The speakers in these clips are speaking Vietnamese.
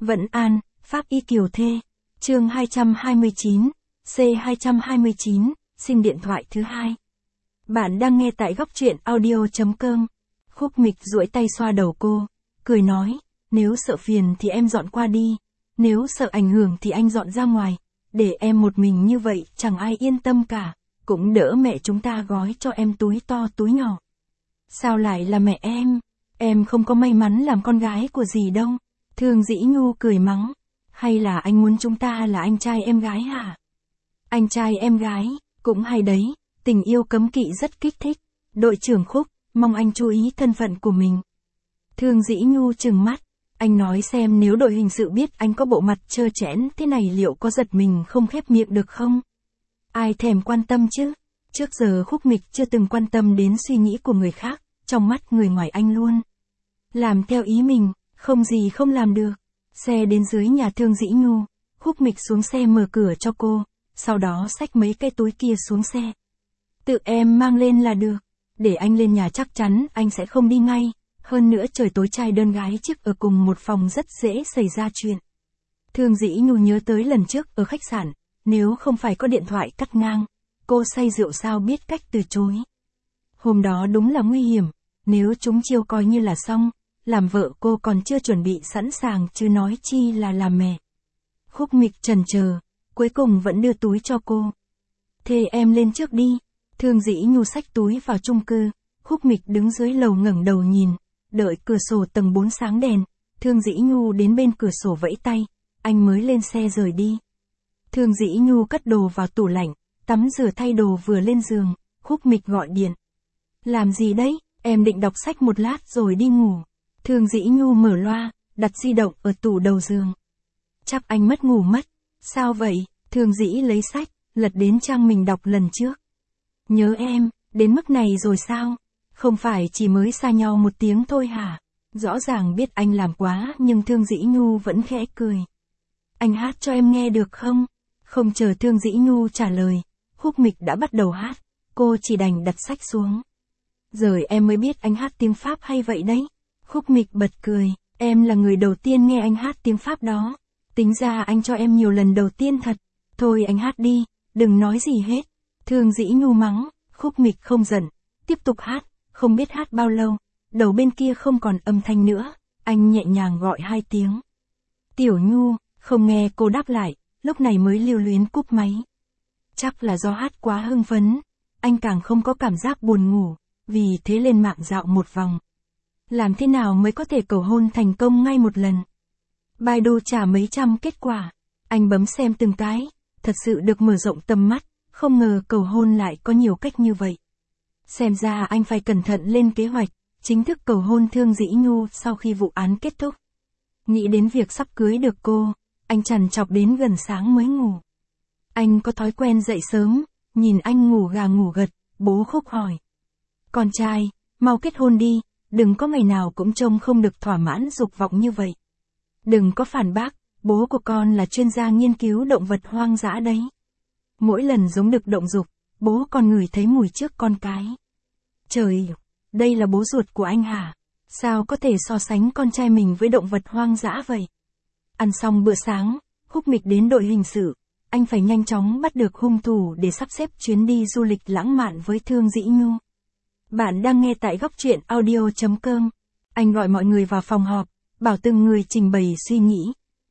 Vẫn An, Pháp Y Kiều Thê. Chương 229, C229, xin điện thoại thứ hai. Bạn đang nghe tại góc truyện audio.com. Khúc Mịch duỗi tay xoa đầu cô, cười nói, nếu sợ phiền thì em dọn qua đi, nếu sợ ảnh hưởng thì anh dọn ra ngoài, để em một mình như vậy chẳng ai yên tâm cả, cũng đỡ mẹ chúng ta gói cho em túi to túi nhỏ. Sao lại là mẹ em không có may mắn làm con gái của dì đâu. Thương Dĩ Nhu cười mắng, hay là anh muốn chúng ta là anh trai em gái hả? Anh trai em gái, cũng hay đấy, tình yêu cấm kỵ rất kích thích. Đội trưởng Khúc, mong anh chú ý thân phận của mình. Thương Dĩ Nhu trừng mắt, anh nói xem nếu đội hình sự biết anh có bộ mặt trơ trẽn thế này liệu có giật mình không khép miệng được không? Ai thèm quan tâm chứ? Trước giờ Khúc Mịch chưa từng quan tâm đến suy nghĩ của người khác, trong mắt người ngoài anh luôn làm theo ý mình, không gì không làm được. Xe đến dưới nhà Thương Dĩ Nhu, Khúc Mịch xuống xe mở cửa cho cô, sau đó xách mấy cái túi kia xuống xe. Tự em mang lên là được, để anh lên nhà chắc chắn anh sẽ không đi ngay, hơn nữa trời tối trai đơn gái chiếc ở cùng một phòng rất dễ xảy ra chuyện. Thương Dĩ Nhu nhớ tới lần trước ở khách sạn, nếu không phải có điện thoại cắt ngang, cô say rượu sao biết cách từ chối. Hôm đó đúng là nguy hiểm, nếu chúng chiêu coi như là xong, làm vợ cô còn chưa chuẩn bị sẵn sàng chứ nói chi là làm mẹ. Khúc Mịch chần chờ, cuối cùng vẫn đưa túi cho cô. Thế em lên trước đi. Thương Dĩ Nhu xách túi vào chung cư, Khúc Mịch đứng dưới lầu ngẩng đầu nhìn, đợi cửa sổ tầng 4 sáng đèn, Thương Dĩ Nhu đến bên cửa sổ vẫy tay, anh mới lên xe rời đi. Thương Dĩ Nhu cất đồ vào tủ lạnh, tắm rửa thay đồ vừa lên giường, Khúc Mịch gọi điện. Làm gì đấy, em định đọc sách một lát rồi đi ngủ. Thương Dĩ Nhu mở loa, đặt di động ở tủ đầu giường. Chắc anh mất ngủ mất. Sao vậy? Thương Dĩ lấy sách, lật đến trang mình đọc lần trước. Nhớ em, đến mức này rồi sao? Không phải chỉ mới xa nhau một tiếng thôi hả? Rõ ràng biết anh làm quá nhưng Thương Dĩ Nhu vẫn khẽ cười. Anh hát cho em nghe được không? Không chờ Thương Dĩ Nhu trả lời, Khúc Mịch đã bắt đầu hát, cô chỉ đành đặt sách xuống. Rồi em mới biết anh hát tiếng Pháp hay vậy đấy. Khúc Mịch bật cười, em là người đầu tiên nghe anh hát tiếng Pháp đó. Tính ra anh cho em nhiều lần đầu tiên thật. Thôi anh hát đi, đừng nói gì hết. Thương Dĩ Nhu mắng, Khúc Mịch không giận, tiếp tục hát, không biết hát bao lâu, đầu bên kia không còn âm thanh nữa, anh nhẹ nhàng gọi 2 tiếng. Tiểu Nhu, không nghe cô đáp lại, lúc này mới lưu luyến cúp máy. Chắc là do hát quá hưng phấn, anh càng không có cảm giác buồn ngủ, vì thế lên mạng dạo một vòng. Làm thế nào mới có thể cầu hôn thành công ngay một lần? Baidu trả mấy trăm kết quả, anh bấm xem từng cái, thật sự được mở rộng tầm mắt, không ngờ cầu hôn lại có nhiều cách như vậy. Xem ra anh phải cẩn thận lên kế hoạch, chính thức cầu hôn Thương Dĩ Nhu sau khi vụ án kết thúc. Nghĩ đến việc sắp cưới được cô, anh trằn trọc đến gần sáng mới ngủ. Anh có thói quen dậy sớm, nhìn anh ngủ gà ngủ gật, bố Khúc hỏi. Con trai, mau kết hôn đi, đừng có ngày nào cũng trông không được thỏa mãn dục vọng như vậy. Đừng có phản bác, bố của con là chuyên gia nghiên cứu động vật hoang dã đấy. Mỗi lần giống được động dục, bố con ngửi thấy mùi trước con cái. Trời, đây là bố ruột của anh hả? Sao có thể so sánh con trai mình với động vật hoang dã vậy? Ăn xong bữa sáng, Khúc Mịch đến đội hình sự, anh phải nhanh chóng bắt được hung thủ để sắp xếp chuyến đi du lịch lãng mạn với Thương Dĩ Nhu. Bạn đang nghe tại góc truyện audio.com. Anh gọi mọi người vào phòng họp, bảo từng người trình bày suy nghĩ.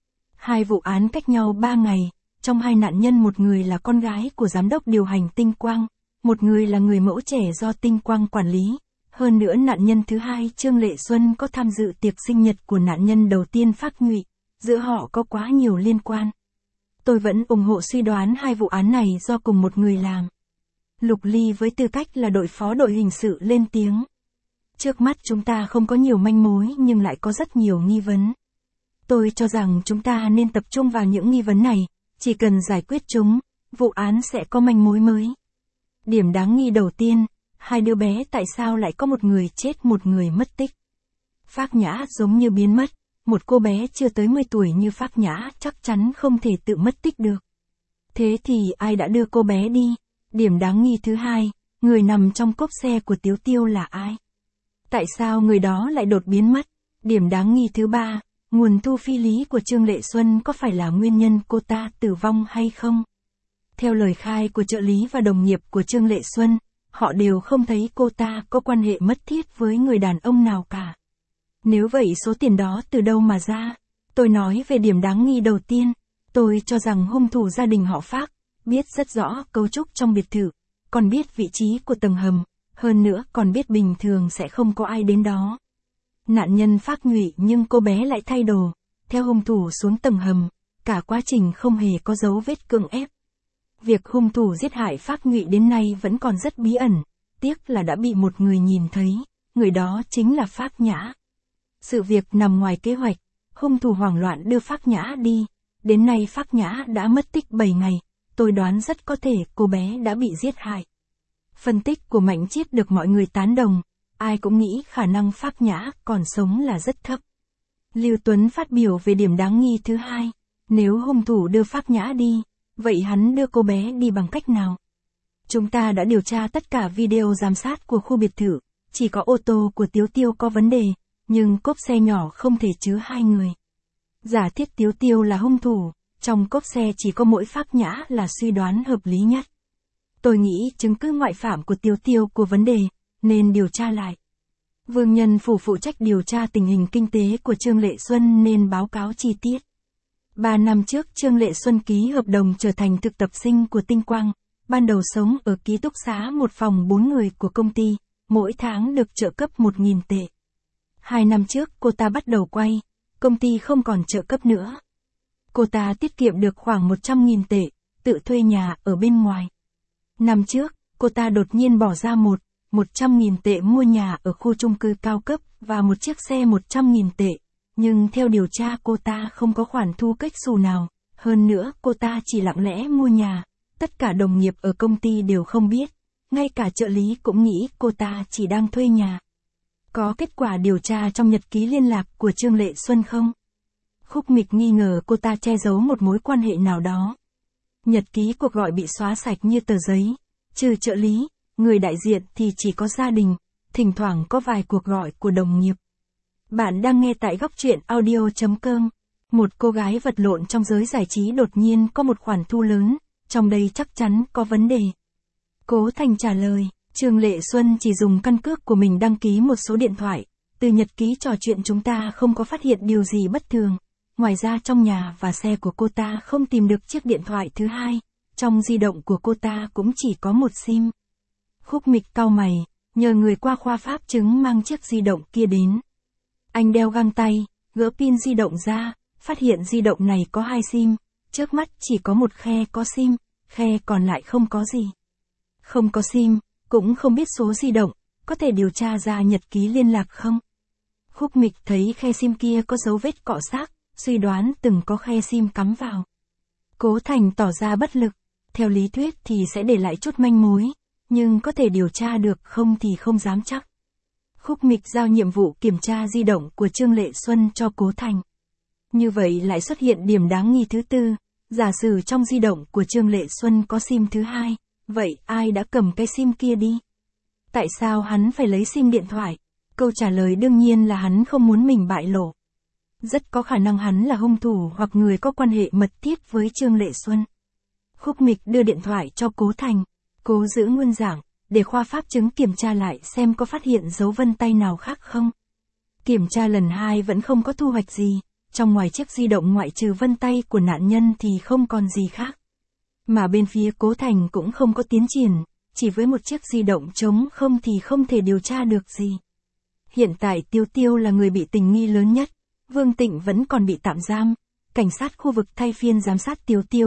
2 vụ án cách nhau 3 ngày, trong 2 nạn nhân một người là con gái của giám đốc điều hành Tinh Quang, một người là người mẫu trẻ do Tinh Quang quản lý. Hơn nữa nạn nhân thứ hai Trương Lệ Xuân có tham dự tiệc sinh nhật của nạn nhân đầu tiên Phác Nhụy, giữa họ có quá nhiều liên quan. Tôi vẫn ủng hộ suy đoán 2 vụ án này do cùng một người làm. Lục Ly với tư cách là đội phó đội hình sự lên tiếng. Trước mắt chúng ta không có nhiều manh mối nhưng lại có rất nhiều nghi vấn. Tôi cho rằng chúng ta nên tập trung vào những nghi vấn này, chỉ cần giải quyết chúng, vụ án sẽ có manh mối mới. Điểm đáng nghi đầu tiên, 2 đứa bé tại sao lại có một người chết một người mất tích. Phác Nhã giống như biến mất, một cô bé chưa tới 10 tuổi như Phác Nhã chắc chắn không thể tự mất tích được. Thế thì ai đã đưa cô bé đi? Điểm đáng nghi thứ hai, người nằm trong cốp xe của Tiếu Tiêu là ai? Tại sao người đó lại đột biến mất? Điểm đáng nghi thứ ba, nguồn thu phi lý của Trương Lệ Xuân có phải là nguyên nhân cô ta tử vong hay không? Theo lời khai của trợ lý và đồng nghiệp của Trương Lệ Xuân, họ đều không thấy cô ta có quan hệ mật thiết với người đàn ông nào cả. Nếu vậy số tiền đó từ đâu mà ra? Tôi nói về điểm đáng nghi đầu tiên. Tôi cho rằng hung thủ gia đình họ Phác, biết rất rõ cấu trúc trong biệt thự, còn biết vị trí của tầng hầm, hơn nữa còn biết bình thường sẽ không có ai đến đó. Nạn nhân Phác Nhụy nhưng cô bé lại thay đồ, theo hung thủ xuống tầng hầm, cả quá trình không hề có dấu vết cưỡng ép. Việc hung thủ giết hại Phác Nhụy đến nay vẫn còn rất bí ẩn, tiếc là đã bị một người nhìn thấy, người đó chính là Phác Nhã. Sự việc nằm ngoài kế hoạch, hung thủ hoảng loạn đưa Phác Nhã đi, đến nay Phác Nhã đã mất tích 7 ngày, tôi đoán rất có thể cô bé đã bị giết hại. Phân tích của Mạnh Chiết được mọi người tán đồng, ai cũng nghĩ khả năng Phác Nhã còn sống là rất thấp. Lưu Tuấn phát biểu về điểm đáng nghi thứ hai, nếu hung thủ đưa Phác Nhã đi, vậy hắn đưa cô bé đi bằng cách nào? Chúng ta đã điều tra tất cả video giám sát của khu biệt thự, chỉ có ô tô của Tiếu Tiêu có vấn đề, nhưng cốp xe nhỏ không thể chứa 2 người. Giả thiết Tiếu Tiêu là hung thủ, trong cốp xe chỉ có mỗi Phác Nhã là suy đoán hợp lý nhất. Tôi nghĩ chứng cứ ngoại phạm của Tiếu Tiêu có vấn đề, nên điều tra lại. Vương Nhân Phủ phụ trách điều tra tình hình kinh tế của Trương Lệ Xuân nên báo cáo chi tiết. 3 năm trước Trương Lệ Xuân ký hợp đồng trở thành thực tập sinh của Tinh Quang, ban đầu sống ở ký túc xá một phòng 4 người của công ty, mỗi tháng được trợ cấp 1.000 tệ. 2 năm trước cô ta bắt đầu quay, công ty không còn trợ cấp nữa. Cô ta tiết kiệm được khoảng 100.000 tệ, tự thuê nhà ở bên ngoài. Năm trước, cô ta đột nhiên bỏ ra 100.000 tệ mua nhà ở khu chung cư cao cấp và một chiếc xe 100.000 tệ. Nhưng theo điều tra cô ta không có khoản thu cách xù nào, hơn nữa cô ta chỉ lặng lẽ mua nhà, tất cả đồng nghiệp ở công ty đều không biết, ngay cả trợ lý cũng nghĩ cô ta chỉ đang thuê nhà. Có kết quả điều tra trong nhật ký liên lạc của Trương Lệ Xuân không? Khúc Mịch nghi ngờ cô ta che giấu một mối quan hệ nào đó. Nhật ký cuộc gọi bị xóa sạch như tờ giấy, trừ trợ lý, người đại diện thì chỉ có gia đình, thỉnh thoảng có vài cuộc gọi của đồng nghiệp. Bạn đang nghe tại góc truyện audio.com. Một cô gái vật lộn trong giới giải trí đột nhiên có một khoản thu lớn, trong đây chắc chắn có vấn đề. Cố Thành trả lời, Trương Lệ Xuân chỉ dùng căn cước của mình đăng ký một số điện thoại, từ nhật ký trò chuyện chúng ta không có phát hiện điều gì bất thường. Ngoài ra trong nhà và xe của cô ta không tìm được chiếc điện thoại thứ hai, trong di động của cô ta cũng chỉ có một SIM. Khúc Mịch cau mày, nhờ người qua khoa pháp chứng mang chiếc di động kia đến. Anh đeo găng tay, gỡ pin di động ra, phát hiện di động này có 2 SIM, trước mắt chỉ có một khe có SIM, khe còn lại không có gì. Không có SIM, cũng không biết số di động, có thể điều tra ra nhật ký liên lạc không? Khúc Mịch thấy khe SIM kia có dấu vết cọ xát, suy đoán từng có khe SIM cắm vào. Cố Thành tỏ ra bất lực, theo lý thuyết thì sẽ để lại chút manh mối, nhưng có thể điều tra được không thì không dám chắc. Khúc Mịch giao nhiệm vụ kiểm tra di động của Trương Lệ Xuân cho Cố Thành. Như vậy lại xuất hiện điểm đáng nghi thứ tư, giả sử trong di động của Trương Lệ Xuân có SIM thứ hai, vậy ai đã cầm cái SIM kia đi? Tại sao hắn phải lấy SIM điện thoại? Câu trả lời đương nhiên là hắn không muốn mình bại lộ. Rất có khả năng hắn là hung thủ hoặc người có quan hệ mật thiết với Trương Lệ Xuân. Khúc Mịch đưa điện thoại cho Cố Thành, cố giữ nguyên dạng, để khoa pháp chứng kiểm tra lại xem có phát hiện dấu vân tay nào khác không. Kiểm tra lần 2 vẫn không có thu hoạch gì, trong ngoài chiếc di động ngoại trừ vân tay của nạn nhân thì không còn gì khác. Mà bên phía Cố Thành cũng không có tiến triển, chỉ với một chiếc di động trống không thì không thể điều tra được gì. Hiện tại Tiêu Tiêu là người bị tình nghi lớn nhất, Vương Tịnh vẫn còn bị tạm giam, cảnh sát khu vực thay phiên giám sát Tiêu Tiêu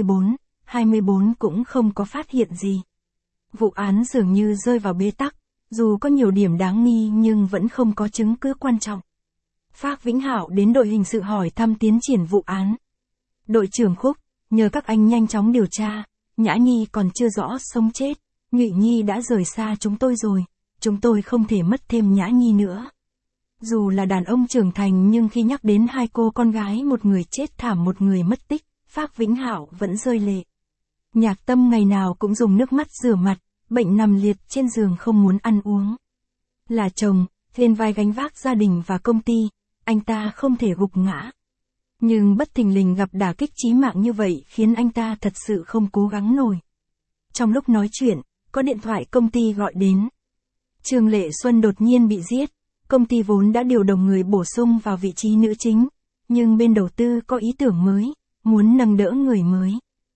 24 cũng không có phát hiện gì. Vụ án dường như rơi vào bế tắc, dù có nhiều điểm đáng nghi nhưng vẫn không có chứng cứ quan trọng. Phác Vĩnh Hạo đến đội hình sự hỏi thăm tiến triển vụ án. Đội trưởng Khúc, nhờ các anh nhanh chóng điều tra, Nhã Nhi còn chưa rõ sống chết, Nhụy Nhi đã rời xa chúng tôi rồi, chúng tôi không thể mất thêm Nhã Nhi nữa. Dù là đàn ông trưởng thành nhưng khi nhắc đến 2 cô con gái, một người chết thảm một người mất tích, Phác Vĩnh Hạo vẫn rơi lệ. Nhạc Tâm ngày nào cũng dùng nước mắt rửa mặt, bệnh nằm liệt trên giường không muốn ăn uống. Là chồng, lên vai gánh vác gia đình và công ty, anh ta không thể gục ngã. Nhưng bất thình lình gặp đả kích chí mạng như vậy khiến anh ta thật sự không cố gắng nổi. Trong lúc nói chuyện, có điện thoại công ty gọi đến. Trương Lệ Xuân đột nhiên bị giết, công ty vốn đã điều động người bổ sung vào vị trí nữ chính, nhưng bên đầu tư có ý tưởng mới, muốn nâng đỡ người mới.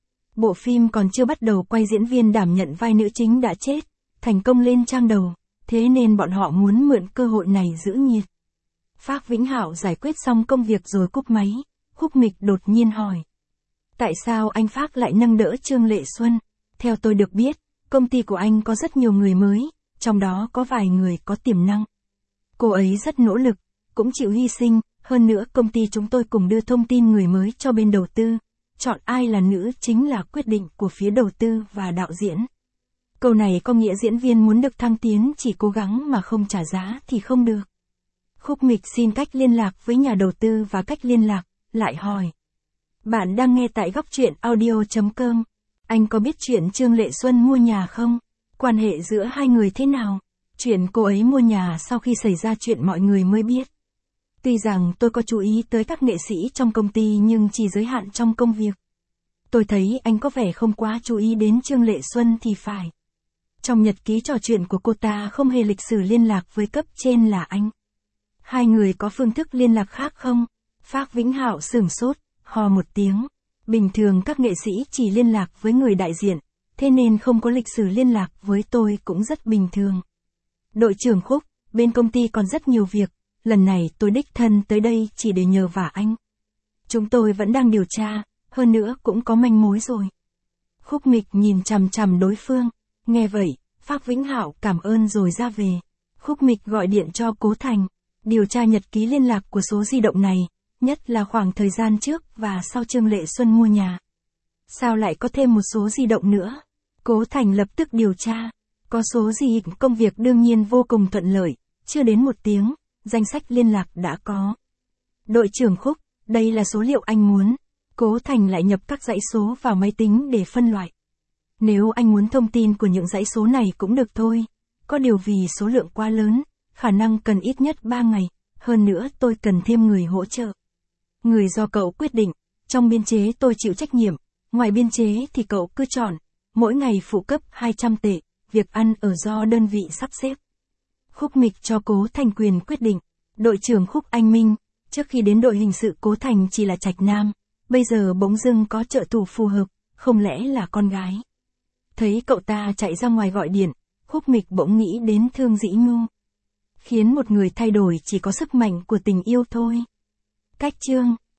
Bộ phim còn chưa bắt đầu quay, diễn viên đảm nhận vai nữ chính đã chết, thành công lên trang đầu, thế nên bọn họ muốn mượn cơ hội này giữ nhiệt. Phác Vĩnh Hạo giải quyết xong công việc rồi cúp máy, Khúc Mịch đột nhiên hỏi. Tại sao anh Phác lại nâng đỡ Trương Lệ Xuân? Theo tôi được biết, công ty của anh có rất nhiều người mới, trong đó có vài người có tiềm năng. Cô ấy rất nỗ lực, cũng chịu hy sinh, hơn nữa công ty chúng tôi cùng đưa thông tin người mới cho bên đầu tư. Chọn ai là nữ chính là quyết định của phía đầu tư và đạo diễn. Câu này có nghĩa diễn viên muốn được thăng tiến chỉ cố gắng mà không trả giá thì không được. Khúc Mịch xin cách liên lạc với nhà đầu tư và cách liên lạc, lại hỏi. Bạn đang nghe tại góc truyện audio.com. Anh có biết chuyện Trương Lệ Xuân mua nhà không? Quan hệ giữa hai người thế nào? Chuyện cô ấy mua nhà sau khi xảy ra chuyện mọi người mới biết. Tuy rằng tôi có chú ý tới các nghệ sĩ trong công ty nhưng chỉ giới hạn trong công việc. Tôi thấy anh có vẻ không quá chú ý đến Trương Lệ Xuân thì phải. Trong nhật ký trò chuyện của cô ta không hề lịch sử liên lạc với cấp trên là anh. Hai người có phương thức liên lạc khác không? Phác Vĩnh Hạo sửng sốt, hò một tiếng. Bình thường các nghệ sĩ chỉ liên lạc với người đại diện, thế nên không có lịch sử liên lạc với tôi cũng rất bình thường. Đội trưởng Khúc, bên công ty còn rất nhiều việc, lần này tôi đích thân tới đây chỉ để nhờ vả anh. Chúng tôi vẫn đang điều tra, hơn nữa cũng có manh mối rồi. Khúc Mịch nhìn chằm chằm đối phương, nghe vậy, Phác Vĩnh Hạo cảm ơn rồi ra về. Khúc Mịch gọi điện cho Cố Thành, điều tra nhật ký liên lạc của số di động này, nhất là khoảng thời gian trước và sau Trương Lệ Xuân mua nhà. Sao lại có thêm một số di động nữa? Cố Thành lập tức điều tra. Có số gì, công việc đương nhiên vô cùng thuận lợi, chưa đến một tiếng, danh sách liên lạc đã có. Đội trưởng Khúc, đây là số liệu anh muốn. Cố Thành lại nhập các dãy số vào máy tính để phân loại. Nếu anh muốn thông tin của những dãy số này cũng được thôi. Có điều vì số lượng quá lớn, khả năng cần ít nhất 3 ngày, hơn nữa tôi cần thêm người hỗ trợ. Người do cậu quyết định, trong biên chế tôi chịu trách nhiệm, ngoài biên chế thì cậu cứ chọn, mỗi ngày phụ cấp 200 tệ, việc ăn ở do đơn vị sắp xếp. Khúc Mịch cho Cố Thành quyền quyết định. Đội trưởng Khúc anh minh, trước khi đến đội hình sự Cố Thành chỉ là trạch nam, bây giờ bỗng dưng có trợ thủ phù hợp, không lẽ là con gái. Thấy cậu ta chạy ra ngoài gọi điện, Khúc Mịch bỗng nghĩ đến Thương Dĩ Nhu. Khiến một người thay đổi chỉ có sức mạnh của tình yêu thôi. Cách chương